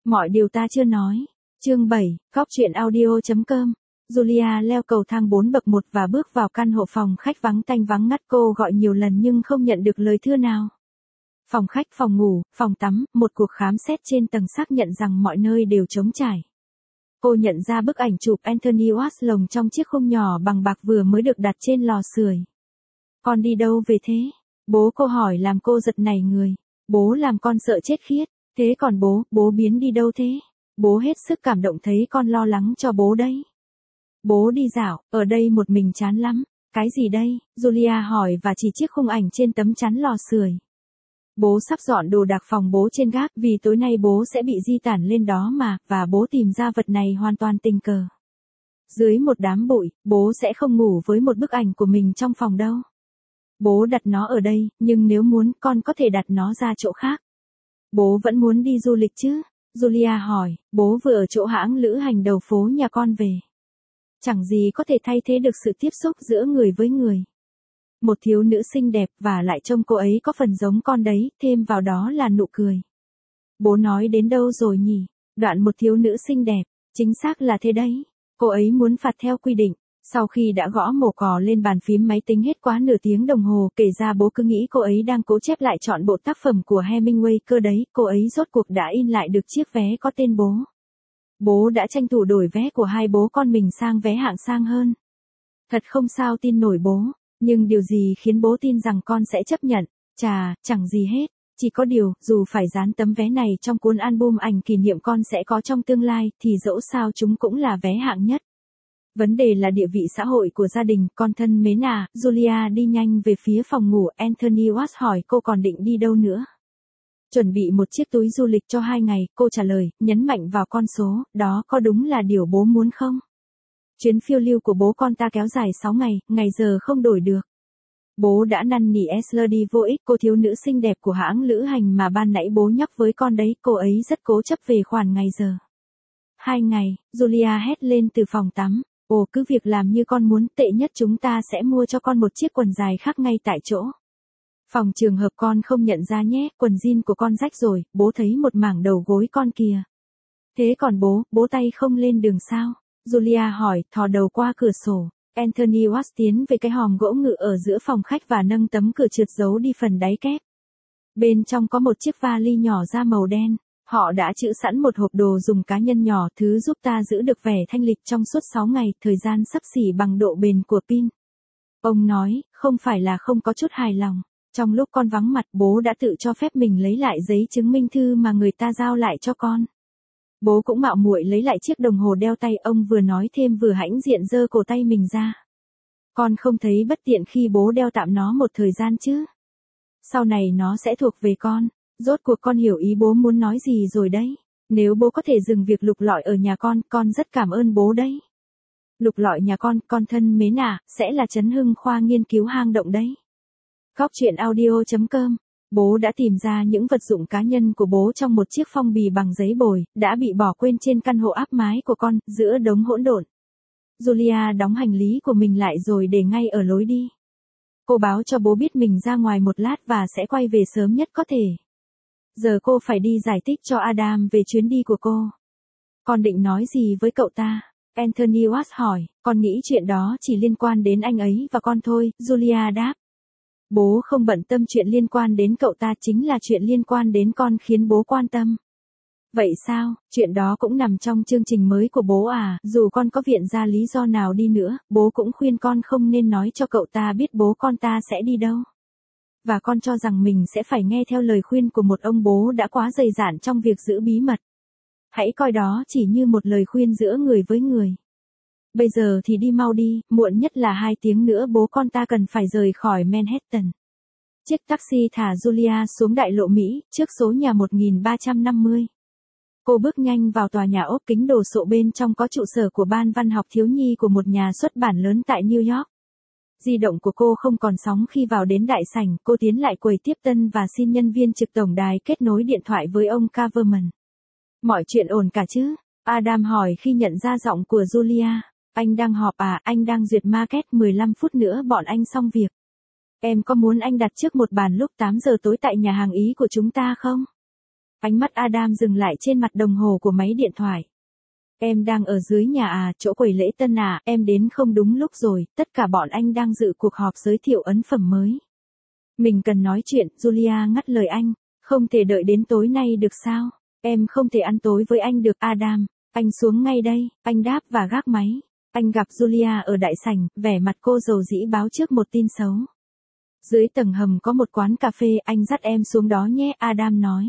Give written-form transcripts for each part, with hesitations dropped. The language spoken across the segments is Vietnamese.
Mọi điều ta chưa nói. Chương 7, Góc truyện audio.com. Julia leo cầu thang 4 bậc 1 và bước vào căn hộ phòng khách vắng tanh vắng ngắt, cô gọi nhiều lần nhưng không nhận được lời thưa nào. Phòng khách, phòng ngủ, phòng tắm, một cuộc khám xét trên tầng xác nhận rằng mọi nơi đều trống trải. Cô nhận ra bức ảnh chụp Anthony Watts lồng trong chiếc khung nhỏ bằng bạc vừa mới được đặt trên lò sưởi. Con đi đâu về thế? Bố cô hỏi làm cô giật nảy người. Bố làm con sợ chết khiết. Thế còn bố biến đi đâu thế? Bố hết sức cảm động thấy con lo lắng cho bố đấy. Bố đi dạo, ở đây một mình chán lắm. Cái gì đây? Julia hỏi và chỉ chiếc khung ảnh trên tấm chắn lò sưởi. Bố sắp dọn đồ đạc phòng bố trên gác vì tối nay bố sẽ bị di tản lên đó mà, và bố tìm ra vật này hoàn toàn tình cờ. Dưới một đám bụi, bố sẽ không ngủ với một bức ảnh của mình trong phòng đâu. Bố đặt nó ở đây, nhưng nếu muốn con có thể đặt nó ra chỗ khác. Bố vẫn muốn đi du lịch chứ? Julia hỏi, bố vừa ở chỗ hãng lữ hành đầu phố nhà con về. Chẳng gì có thể thay thế được sự tiếp xúc giữa người với người. Một thiếu nữ xinh đẹp và lại trông cô ấy có phần giống con đấy, thêm vào đó là nụ cười. Bố nói đến đâu rồi nhỉ? Đoạn một thiếu nữ xinh đẹp, chính xác là thế đấy. Cô ấy muốn phạt theo quy định. Sau khi đã gõ mổ cò lên bàn phím máy tính hết quá nửa tiếng đồng hồ, kể ra bố cứ nghĩ cô ấy đang cố chép lại trọn bộ tác phẩm của Hemingway cơ đấy, cô ấy rốt cuộc đã in lại được chiếc vé có tên bố. Bố đã tranh thủ đổi vé của hai bố con mình sang vé hạng sang hơn. Thật không sao tin nổi bố, nhưng điều gì khiến bố tin rằng con sẽ chấp nhận? Chà, chẳng gì hết. Chỉ có điều, dù phải dán tấm vé này trong cuốn album ảnh kỷ niệm con sẽ có trong tương lai, thì dẫu sao chúng cũng là vé hạng nhất. Vấn đề là địa vị xã hội của gia đình, con thân mến à. Julia đi nhanh về phía phòng ngủ, Anthony Watts hỏi cô còn định đi đâu nữa. Chuẩn bị một chiếc túi du lịch cho 2 ngày, cô trả lời, nhấn mạnh vào con số, đó có đúng là điều bố muốn không? Chuyến phiêu lưu của bố con ta kéo dài 6 ngày, ngày giờ không đổi được. Bố đã năn nỉ Esler đi vô ích, cô thiếu nữ xinh đẹp của hãng lữ hành mà ban nãy bố nhắc với con đấy, cô ấy rất cố chấp về khoản ngày giờ. 2 ngày, Julia hét lên từ phòng tắm. Ồ, cứ việc làm như con muốn, tệ nhất chúng ta sẽ mua cho con một chiếc quần dài khác ngay tại chỗ. Phòng trường hợp con không nhận ra nhé, quần jean của con rách rồi, bố thấy một mảng đầu gối con kìa. Thế còn bố tay không lên đường sao? Julia hỏi, thò đầu qua cửa sổ. Anthony Watts tiến về cái hòm gỗ ngự ở giữa phòng khách và nâng tấm cửa trượt giấu đi phần đáy kép. Bên trong có một chiếc vali nhỏ da màu đen. Họ đã trữ sẵn một hộp đồ dùng cá nhân nhỏ, thứ giúp ta giữ được vẻ thanh lịch trong suốt 6 ngày, thời gian xấp xỉ bằng độ bền của pin. Ông nói, không phải là không có chút hài lòng. Trong lúc con vắng mặt, bố đã tự cho phép mình lấy lại giấy chứng minh thư mà người ta giao lại cho con. Bố cũng mạo muội lấy lại chiếc đồng hồ đeo tay, ông vừa nói thêm vừa hãnh diện giơ cổ tay mình ra. Con không thấy bất tiện khi bố đeo tạm nó một thời gian chứ? Sau này nó sẽ thuộc về con. Rốt cuộc con hiểu ý bố muốn nói gì rồi đấy. Nếu bố có thể dừng việc lục lọi ở nhà con rất cảm ơn bố đấy. Lục lọi nhà con thân mến à, sẽ là Trấn Hưng khoa nghiên cứu hang động đấy. Góc truyện audio.com. Bố đã tìm ra những vật dụng cá nhân của bố trong một chiếc phong bì bằng giấy bồi, đã bị bỏ quên trên căn hộ áp mái của con, giữa đống hỗn độn. Julia đóng hành lý của mình lại rồi để ngay ở lối đi. Cô báo cho bố biết mình ra ngoài một lát và sẽ quay về sớm nhất có thể. Giờ cô phải đi giải thích cho Adam về chuyến đi của cô. Con định nói gì với cậu ta? Anthony Watts hỏi, con nghĩ chuyện đó chỉ liên quan đến anh ấy và con thôi, Julia đáp. Bố không bận tâm chuyện liên quan đến cậu ta, chính là chuyện liên quan đến con khiến bố quan tâm. Vậy sao, chuyện đó cũng nằm trong chương trình mới của bố à? Dù con có viện ra lý do nào đi nữa, bố cũng khuyên con không nên nói cho cậu ta biết bố con ta sẽ đi đâu. Và con cho rằng mình sẽ phải nghe theo lời khuyên của một ông bố đã quá dày dạn trong việc giữ bí mật. Hãy coi đó chỉ như một lời khuyên giữa người với người. Bây giờ thì đi mau đi, muộn nhất là 2 tiếng nữa bố con ta cần phải rời khỏi Manhattan. Chiếc taxi thả Julia xuống đại lộ Mỹ, trước số nhà 1350. Cô bước nhanh vào tòa nhà ốp kính đồ sộ, bên trong có trụ sở của ban văn học thiếu nhi của một nhà xuất bản lớn tại New York. Di động của cô không còn sóng khi vào đến đại sảnh, cô tiến lại quầy tiếp tân và xin nhân viên trực tổng đài kết nối điện thoại với ông Coverman. Mọi chuyện ổn cả chứ? Adam hỏi khi nhận ra giọng của Julia. Anh đang họp à, anh đang duyệt market, 15 phút nữa bọn anh xong việc. Em có muốn anh đặt trước một bàn lúc 8 giờ tối tại nhà hàng Ý của chúng ta không? Ánh mắt Adam dừng lại trên mặt đồng hồ của máy điện thoại. Em đang ở dưới nhà à, chỗ quầy lễ tân à, em đến không đúng lúc rồi, tất cả bọn anh đang dự cuộc họp giới thiệu ấn phẩm mới. Mình cần nói chuyện, Julia ngắt lời anh, không thể đợi đến tối nay được sao? Em không thể ăn tối với anh được, Adam, anh xuống ngay đây, anh đáp và gác máy. Anh gặp Julia ở đại sảnh, vẻ mặt cô dầu dĩ báo trước một tin xấu. Dưới tầng hầm có một quán cà phê, anh dắt em xuống đó nhé, Adam nói.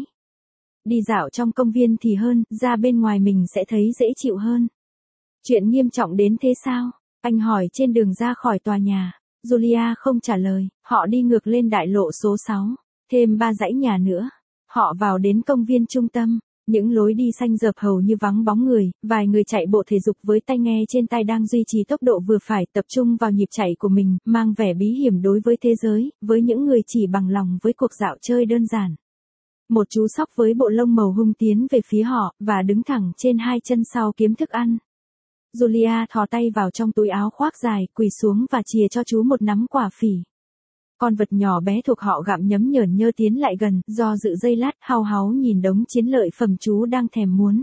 Đi dạo trong công viên thì hơn, ra bên ngoài mình sẽ thấy dễ chịu hơn. Chuyện nghiêm trọng đến thế sao? Anh hỏi trên đường ra khỏi tòa nhà. Julia không trả lời, họ đi ngược lên đại lộ số 6, thêm 3 dãy nhà nữa. Họ vào đến công viên trung tâm, những lối đi xanh rợp hầu như vắng bóng người, vài người chạy bộ thể dục với tai nghe trên tai đang duy trì tốc độ vừa phải, tập trung vào nhịp chạy của mình, mang vẻ bí hiểm đối với thế giới, với những người chỉ bằng lòng với cuộc dạo chơi đơn giản. Một chú sóc với bộ lông màu hung tiến về phía họ, và đứng thẳng trên hai chân sau kiếm thức ăn. Julia thò tay vào trong túi áo khoác dài, quỳ xuống và chìa cho chú một nắm quả phỉ. Con vật nhỏ bé thuộc họ gặm nhấm nhởn nhơ tiến lại gần, do dự giây lát, hau háu nhìn đống chiến lợi phẩm chú đang thèm muốn.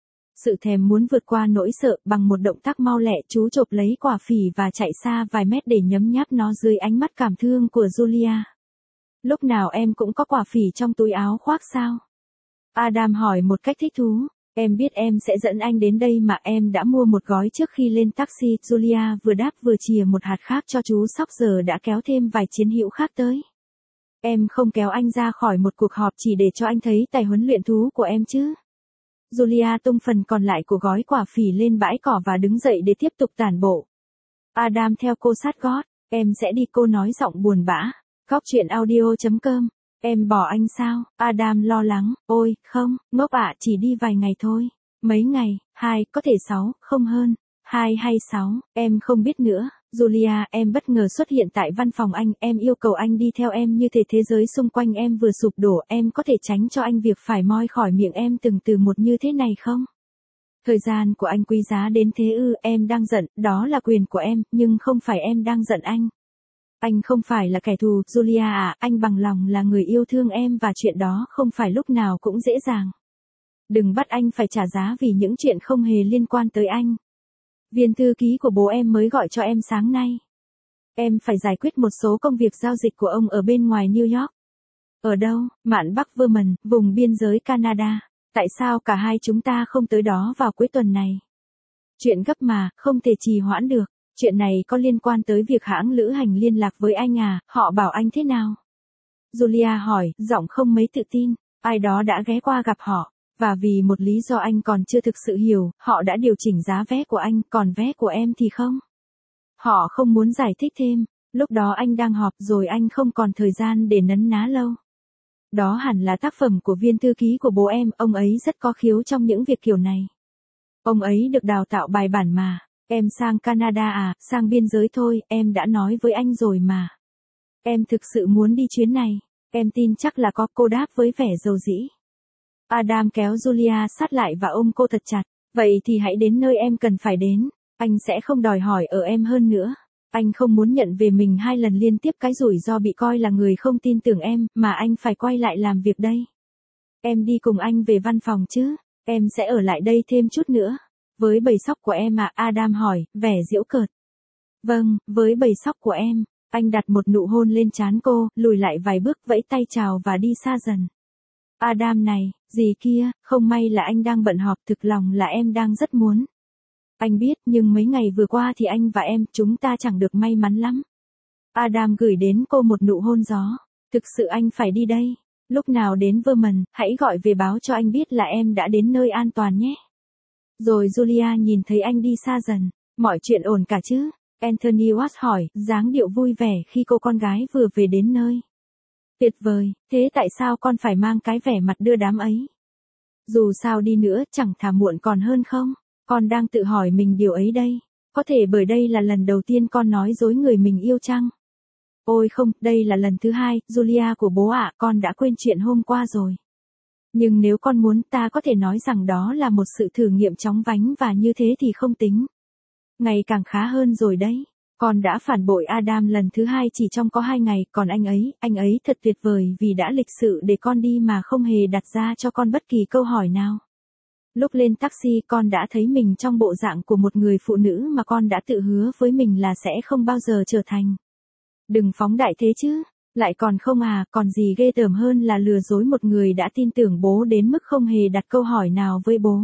Sự thèm muốn vượt qua nỗi sợ, bằng một động tác mau lẹ, chú chộp lấy quả phỉ và chạy xa vài mét để nhấm nháp nó dưới ánh mắt cảm thương của Julia. Lúc nào em cũng có quả phỉ trong túi áo khoác sao? Adam hỏi một cách thích thú. Em biết em sẽ dẫn anh đến đây mà, em đã mua một gói trước khi lên taxi. Julia vừa đáp vừa chìa một hạt khác cho chú sóc, giờ đã kéo thêm vài chiến hữu khác tới. Em không kéo anh ra khỏi một cuộc họp chỉ để cho anh thấy tài huấn luyện thú của em chứ. Julia tung phần còn lại của gói quả phỉ lên bãi cỏ và đứng dậy để tiếp tục tản bộ. Adam theo cô sát gót. Em sẽ đi, cô nói giọng buồn bã. Goctruyện.audio.com. Em bỏ anh sao? Adam lo lắng. Ôi, không, ngốc ạ, chỉ đi vài ngày thôi. Mấy ngày, 2, có thể 6, không hơn. 2 hay 6, em không biết nữa. Julia, em bất ngờ xuất hiện tại văn phòng anh, em yêu cầu anh đi theo em như thể thế giới xung quanh em vừa sụp đổ, em có thể tránh cho anh việc phải moi khỏi miệng em từng từ một như thế này không? Thời gian của anh quý giá đến thế ư? Em đang giận, đó là quyền của em, nhưng không phải em đang giận anh. Anh không phải là kẻ thù, Julia à, anh bằng lòng là người yêu thương em và chuyện đó không phải lúc nào cũng dễ dàng. Đừng bắt anh phải trả giá vì những chuyện không hề liên quan tới anh. Viên thư ký của bố em mới gọi cho em sáng nay. Em phải giải quyết một số công việc giao dịch của ông ở bên ngoài New York. Ở đâu? Mạn Bắc Vermont, vùng biên giới Canada. Tại sao cả hai chúng ta không tới đó vào cuối tuần này? Chuyện gấp mà, không thể trì hoãn được. Chuyện này có liên quan tới việc hãng lữ hành liên lạc với anh à, họ bảo anh thế nào? Julia hỏi, giọng không mấy tự tin. Ai đó đã ghé qua gặp họ, và vì một lý do anh còn chưa thực sự hiểu, họ đã điều chỉnh giá vé của anh, còn vé của em thì không. Họ không muốn giải thích thêm, lúc đó anh đang họp rồi, anh không còn thời gian để nấn ná lâu. Đó hẳn là tác phẩm của viên thư ký của bố em, ông ấy rất có khiếu trong những việc kiểu này. Ông ấy được đào tạo bài bản mà. Em sang Canada à, sang biên giới thôi, em đã nói với anh rồi mà. Em thực sự muốn đi chuyến này, em tin chắc là có, cô đáp với vẻ dầu dĩ. Adam kéo Julia sát lại và ôm cô thật chặt, vậy thì hãy đến nơi em cần phải đến, anh sẽ không đòi hỏi ở em hơn nữa. Anh không muốn nhận về mình 2 lần liên tiếp cái rủi ro bị coi là người không tin tưởng em, mà anh phải quay lại làm việc đây. Em đi cùng anh về văn phòng chứ, em sẽ ở lại đây thêm chút nữa. Với bầy sóc của em à? Adam hỏi, vẻ giễu cợt. Vâng, với bầy sóc của em. Anh đặt một nụ hôn lên trán cô, lùi lại vài bước, vẫy tay chào và đi xa dần. Adam này, gì kia, không may là anh đang bận họp, thực lòng là em đang rất muốn. Anh biết, nhưng mấy ngày vừa qua thì anh và em, chúng ta chẳng được may mắn lắm. Adam gửi đến cô một nụ hôn gió. Thực sự anh phải đi đây. Lúc nào đến Vermont, hãy gọi về báo cho anh biết là em đã đến nơi an toàn nhé. Rồi Julia nhìn thấy anh đi xa dần. Mọi chuyện ổn cả chứ? Anthony Watts hỏi, dáng điệu vui vẻ khi cô con gái vừa về đến nơi. Tuyệt vời, thế tại sao con phải mang cái vẻ mặt đưa đám ấy? Dù sao đi nữa, chẳng thà muộn còn hơn không? Con đang tự hỏi mình điều ấy đây. Có thể bởi đây là lần đầu tiên con nói dối người mình yêu chăng? Ôi không, đây là lần thứ 2, Julia của bố ạ, con đã quên chuyện hôm qua rồi. Nhưng nếu con muốn, ta có thể nói rằng đó là một sự thử nghiệm chóng vánh và như thế thì không tính. Ngày càng khá hơn rồi đấy. Con đã phản bội Adam lần thứ 2 chỉ trong có 2 ngày, còn anh ấy thật tuyệt vời vì đã lịch sự để con đi mà không hề đặt ra cho con bất kỳ câu hỏi nào. Lúc lên taxi con đã thấy mình trong bộ dạng của một người phụ nữ mà con đã tự hứa với mình là sẽ không bao giờ trở thành. Đừng phóng đại thế chứ, lại còn không à, còn gì ghê tởm hơn là lừa dối một người đã tin tưởng bố đến mức không hề đặt câu hỏi nào với bố.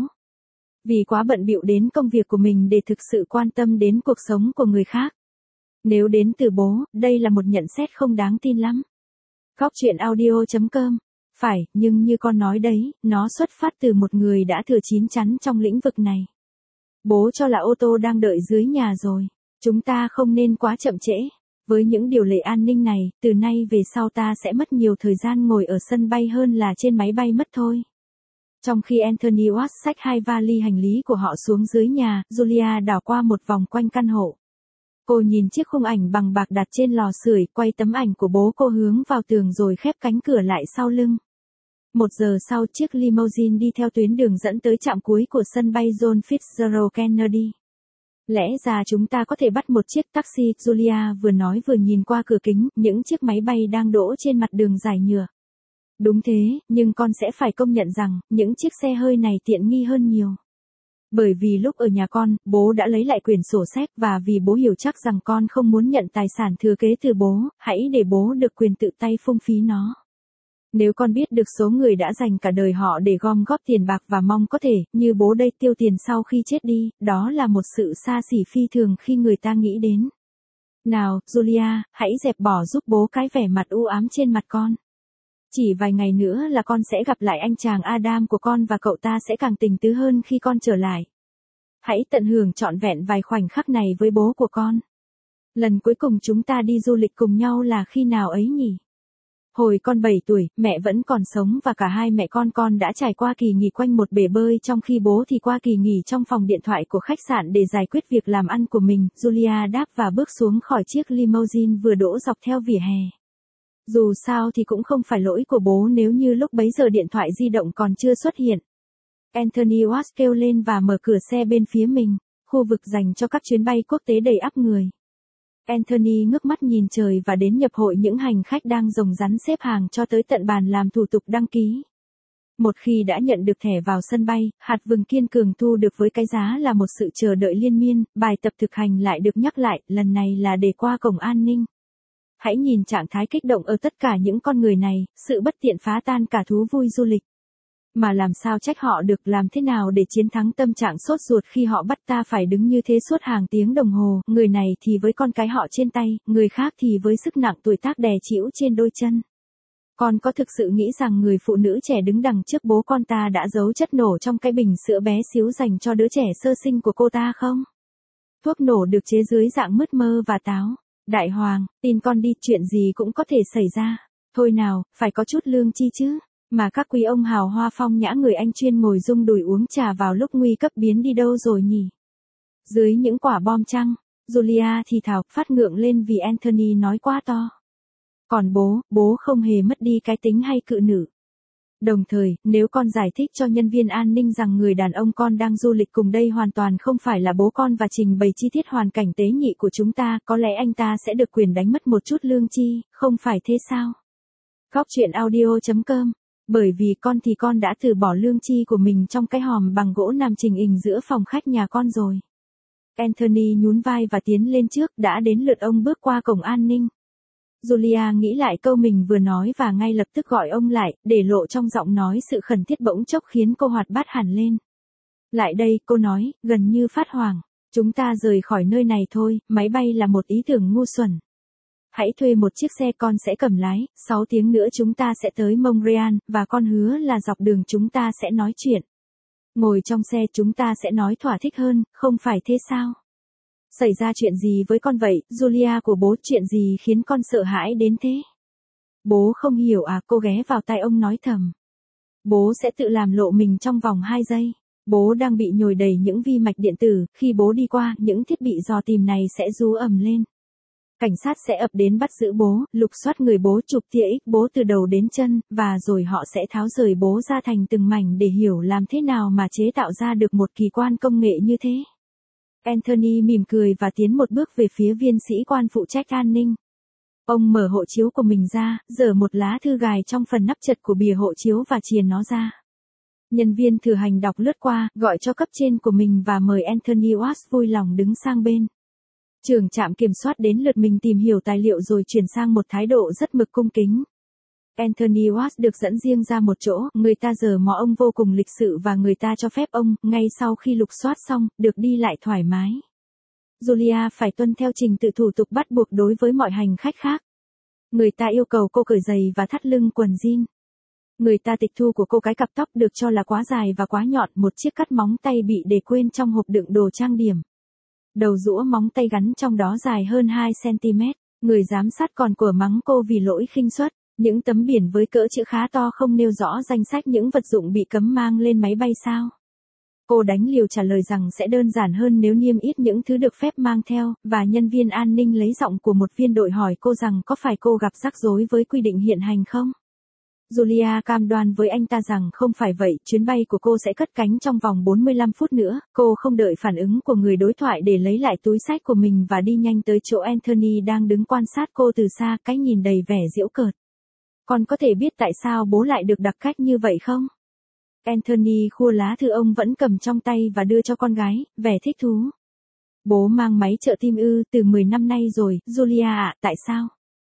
Vì quá bận bịu đến công việc của mình để thực sự quan tâm đến cuộc sống của người khác. Nếu đến từ bố, đây là một nhận xét không đáng tin lắm. Góc truyện audio.com. Phải, nhưng như con nói đấy, nó xuất phát từ một người đã thừa chín chắn trong lĩnh vực này. Bố cho là ô tô đang đợi dưới nhà rồi. Chúng ta không nên quá chậm trễ. Với những điều lệ an ninh này, từ nay về sau ta sẽ mất nhiều thời gian ngồi ở sân bay hơn là trên máy bay mất thôi. Trong khi Anthony Watts xách 2 vali hành lý của họ xuống dưới nhà, Julia đảo qua một vòng quanh căn hộ. Cô nhìn chiếc khung ảnh bằng bạc đặt trên lò sưởi, quay tấm ảnh của bố cô hướng vào tường rồi khép cánh cửa lại sau lưng. 1 giờ sau, chiếc limousine đi theo tuyến đường dẫn tới trạm cuối của sân bay John Fitzgerald Kennedy. Lẽ ra chúng ta có thể bắt một chiếc taxi, Julia vừa nói vừa nhìn qua cửa kính, những chiếc máy bay đang đỗ trên mặt đường dài nhựa. Đúng thế, nhưng con sẽ phải công nhận rằng, những chiếc xe hơi này tiện nghi hơn nhiều. Bởi vì lúc ở nhà con, bố đã lấy lại quyển sổ sách và vì bố hiểu chắc rằng con không muốn nhận tài sản thừa kế từ bố, hãy để bố được quyền tự tay phung phí nó. Nếu con biết được số người đã dành cả đời họ để gom góp tiền bạc và mong có thể, như bố đây tiêu tiền sau khi chết đi, đó là một sự xa xỉ phi thường khi người ta nghĩ đến. Nào, Julia, hãy dẹp bỏ giúp bố cái vẻ mặt u ám trên mặt con. Chỉ vài ngày nữa là con sẽ gặp lại anh chàng Adam của con và cậu ta sẽ càng tình tứ hơn khi con trở lại. Hãy tận hưởng trọn vẹn vài khoảnh khắc này với bố của con. Lần cuối cùng chúng ta đi du lịch cùng nhau là khi nào ấy nhỉ? Hồi con 7 tuổi, mẹ vẫn còn sống và cả hai mẹ con đã trải qua kỳ nghỉ quanh một bể bơi trong khi bố thì qua kỳ nghỉ trong phòng điện thoại của khách sạn để giải quyết việc làm ăn của mình. Julia đáp và bước xuống khỏi chiếc limousine vừa đỗ dọc theo vỉa hè. Dù sao thì cũng không phải lỗi của bố nếu như lúc bấy giờ điện thoại di động còn chưa xuất hiện. Anthony Watts kêu lên và mở cửa xe bên phía mình, khu vực dành cho các chuyến bay quốc tế đầy ắp người. Anthony ngước mắt nhìn trời và đến nhập hội những hành khách đang rồng rắn xếp hàng cho tới tận bàn làm thủ tục đăng ký. Một khi đã nhận được thẻ vào sân bay, hạt vừng kiên cường thu được với cái giá là một sự chờ đợi liên miên, bài tập thực hành lại được nhắc lại, lần này là để qua cổng an ninh. Hãy nhìn trạng thái kích động ở tất cả những con người này, sự bất tiện phá tan cả thú vui du lịch. Mà làm sao trách họ được, làm thế nào để chiến thắng tâm trạng sốt ruột khi họ bắt ta phải đứng như thế suốt hàng tiếng đồng hồ, người này thì với con cái họ trên tay, người khác thì với sức nặng tuổi tác đè chĩu trên đôi chân. Con có thực sự nghĩ rằng người phụ nữ trẻ đứng đằng trước bố con ta đã giấu chất nổ trong cái bình sữa bé xíu dành cho đứa trẻ sơ sinh của cô ta không? Thuốc nổ được chế dưới dạng mứt mơ và táo. Đại hoàng, tin con đi, chuyện gì cũng có thể xảy ra. Thôi nào, phải có chút lương chi chứ. Mà các quý ông hào hoa phong nhã người Anh chuyên ngồi rung đùi uống trà vào lúc nguy cấp biến đi đâu rồi nhỉ? Dưới những quả bom chăng? Julia thì thào, phát ngượng lên vì Anthony nói quá to. Còn bố không hề mất đi cái tính hay cự nữ. Đồng thời, nếu con giải thích cho nhân viên an ninh rằng người đàn ông con đang du lịch cùng đây hoàn toàn không phải là bố con và trình bày chi tiết hoàn cảnh tế nhị của chúng ta, có lẽ anh ta sẽ được quyền đánh mất một chút lương chi, không phải thế sao? Góc truyện audio.com. Bởi vì con đã từ bỏ lương chi của mình trong cái hòm bằng gỗ nằm trình hình giữa phòng khách nhà con rồi. Anthony nhún vai và tiến lên trước, đã đến lượt ông bước qua cổng an ninh. Julia nghĩ lại câu mình vừa nói và ngay lập tức gọi ông lại, để lộ trong giọng nói sự khẩn thiết bỗng chốc khiến cô hoạt bát hẳn lên. Lại đây, cô nói, gần như phát hoảng. Chúng ta rời khỏi nơi này thôi, máy bay là một ý tưởng ngu xuẩn. Hãy thuê một chiếc xe, con sẽ cầm lái, 6 tiếng nữa chúng ta sẽ tới Montreal, và con hứa là dọc đường chúng ta sẽ nói chuyện. Ngồi trong xe chúng ta sẽ nói thỏa thích hơn, không phải thế sao? Xảy ra chuyện gì với con vậy, Julia của bố, chuyện gì khiến con sợ hãi đến thế? Bố không hiểu à, cô ghé vào tai ông nói thầm. Bố sẽ tự làm lộ mình trong vòng 2 giây. Bố đang bị nhồi đầy những vi mạch điện tử, khi bố đi qua, những thiết bị dò tìm này sẽ rú ầm lên. Cảnh sát sẽ ập đến bắt giữ bố, lục soát người bố, chụp tia X bố từ đầu đến chân, và rồi họ sẽ tháo rời bố ra thành từng mảnh để hiểu làm thế nào mà chế tạo ra được một kỳ quan công nghệ như thế. Anthony mỉm cười và tiến một bước về phía viên sĩ quan phụ trách an ninh. Ông mở hộ chiếu của mình ra, giở một lá thư gài trong phần nắp chật của bìa hộ chiếu và chìa nó ra. Nhân viên thử hành đọc lướt qua, gọi cho cấp trên của mình và mời Anthony Watts vui lòng đứng sang bên. Trưởng trạm kiểm soát đến lượt mình tìm hiểu tài liệu rồi chuyển sang một thái độ rất mực cung kính. Anthony Watts được dẫn riêng ra một chỗ, người ta giở mò ông vô cùng lịch sự và người ta cho phép ông, ngay sau khi lục soát xong, được đi lại thoải mái. Julia phải tuân theo trình tự thủ tục bắt buộc đối với mọi hành khách khác. Người ta yêu cầu cô cởi giày và thắt lưng quần jean. Người ta tịch thu của cô cái cặp tóc được cho là quá dài và quá nhọn, một chiếc cắt móng tay bị để quên trong hộp đựng đồ trang điểm. Đầu rũa móng tay gắn trong đó dài hơn 2 cm. Người giám sát còn của mắng cô vì lỗi khinh suất. Những tấm biển với cỡ chữ khá to không nêu rõ danh sách những vật dụng bị cấm mang lên máy bay sao. Cô đánh liều trả lời rằng sẽ đơn giản hơn nếu niêm yết những thứ được phép mang theo, và nhân viên an ninh lấy giọng của một viên đội hỏi cô rằng có phải cô gặp rắc rối với quy định hiện hành không? Julia cam đoan với anh ta rằng không phải vậy, chuyến bay của cô sẽ cất cánh trong vòng 45 phút nữa. Cô không đợi phản ứng của người đối thoại để lấy lại túi xách của mình và đi nhanh tới chỗ Anthony đang đứng quan sát cô từ xa, cái nhìn đầy vẻ giễu cợt. Con có thể biết tại sao bố lại được đặc cách như vậy không? Anthony khua lá thư ông vẫn cầm trong tay và đưa cho con gái, vẻ thích thú. Bố mang máy trợ tim từ 10 năm nay rồi, Julia ạ, tại sao?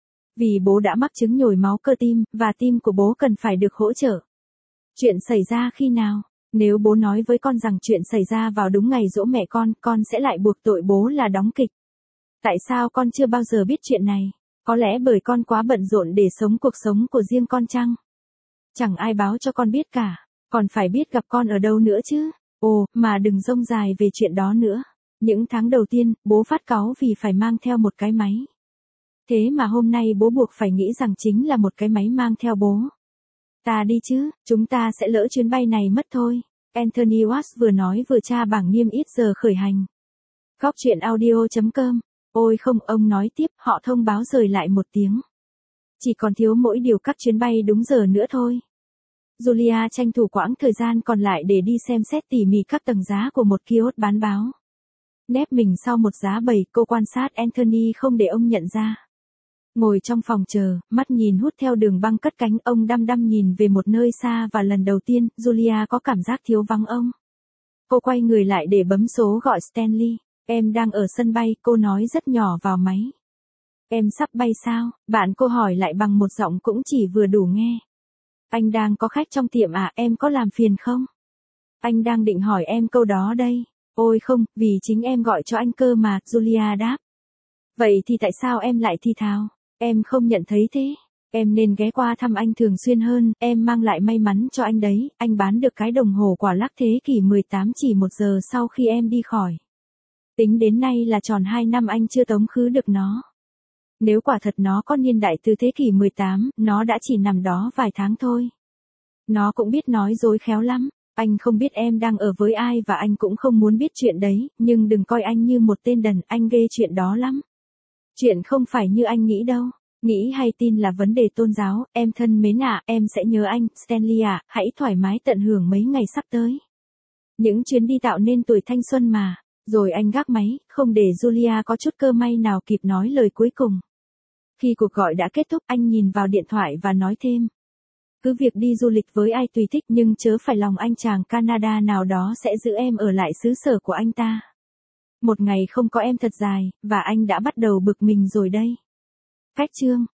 Vì bố đã mắc chứng nhồi máu cơ tim, và tim của bố cần phải được hỗ trợ. Chuyện xảy ra khi nào? Nếu bố nói với con rằng chuyện xảy ra vào đúng ngày giỗ mẹ con sẽ lại buộc tội bố là đóng kịch. Tại sao con chưa bao giờ biết chuyện này? Có lẽ bởi con quá bận rộn để sống cuộc sống của riêng con chăng? Chẳng ai báo cho con biết cả, còn phải biết gặp con ở đâu nữa chứ. Ồ, mà đừng rông dài về chuyện đó nữa. Những tháng đầu tiên, bố phát cáu vì phải mang theo một cái máy. Thế mà hôm nay bố buộc phải nghĩ rằng chính là một cái máy mang theo bố. Ta đi chứ, chúng ta sẽ lỡ chuyến bay này mất thôi. Anthony Watts vừa nói vừa tra bảng niêm yết giờ khởi hành. Góc truyện audio.com. Ôi không, ông nói tiếp, họ thông báo rời lại một tiếng. Chỉ còn thiếu mỗi điều các chuyến bay đúng giờ nữa thôi. Julia tranh thủ quãng thời gian còn lại để đi xem xét tỉ mỉ các tầng giá của một kiosk bán báo. Nép mình sau một giá bày, cô quan sát Anthony không để ông nhận ra. Ngồi trong phòng chờ, mắt nhìn hút theo đường băng cất cánh, ông đăm đăm nhìn về một nơi xa và lần đầu tiên, Julia có cảm giác thiếu vắng ông. Cô quay người lại để bấm số gọi Stanley. Em đang ở sân bay, cô nói rất nhỏ vào máy. Em sắp bay sao? Bạn cô hỏi lại bằng một giọng cũng chỉ vừa đủ nghe. Anh đang có khách trong tiệm à, em có làm phiền không? Anh đang định hỏi em câu đó đây. Ôi không, vì chính em gọi cho anh cơ mà, Julia đáp. Vậy thì tại sao em lại thi thào? Em không nhận thấy thế. Em nên ghé qua thăm anh thường xuyên hơn, em mang lại may mắn cho anh đấy, anh bán được cái đồng hồ quả lắc thế kỷ 18 chỉ 1 giờ sau khi em đi khỏi. Tính đến nay là tròn 2 năm anh chưa tống khứ được nó. Nếu quả thật nó có niên đại từ thế kỷ 18, nó đã chỉ nằm đó vài tháng thôi. Nó cũng biết nói dối khéo lắm. Anh không biết em đang ở với ai và anh cũng không muốn biết chuyện đấy, nhưng đừng coi anh như một tên đần, anh ghê chuyện đó lắm. Chuyện không phải như anh nghĩ đâu. Nghĩ hay tin là vấn đề tôn giáo, em thân mến ạ, em sẽ nhớ anh, Stanley ạ, hãy thoải mái tận hưởng mấy ngày sắp tới. Những chuyến đi tạo nên tuổi thanh xuân mà. Rồi anh gác máy, không để Julia có chút cơ may nào kịp nói lời cuối cùng. Khi cuộc gọi đã kết thúc, anh nhìn vào điện thoại và nói thêm. Cứ việc đi du lịch với ai tùy thích nhưng chớ phải lòng anh chàng Canada nào đó sẽ giữ em ở lại xứ sở của anh ta. Một ngày không có em thật dài, và anh đã bắt đầu bực mình rồi đây. Cách chương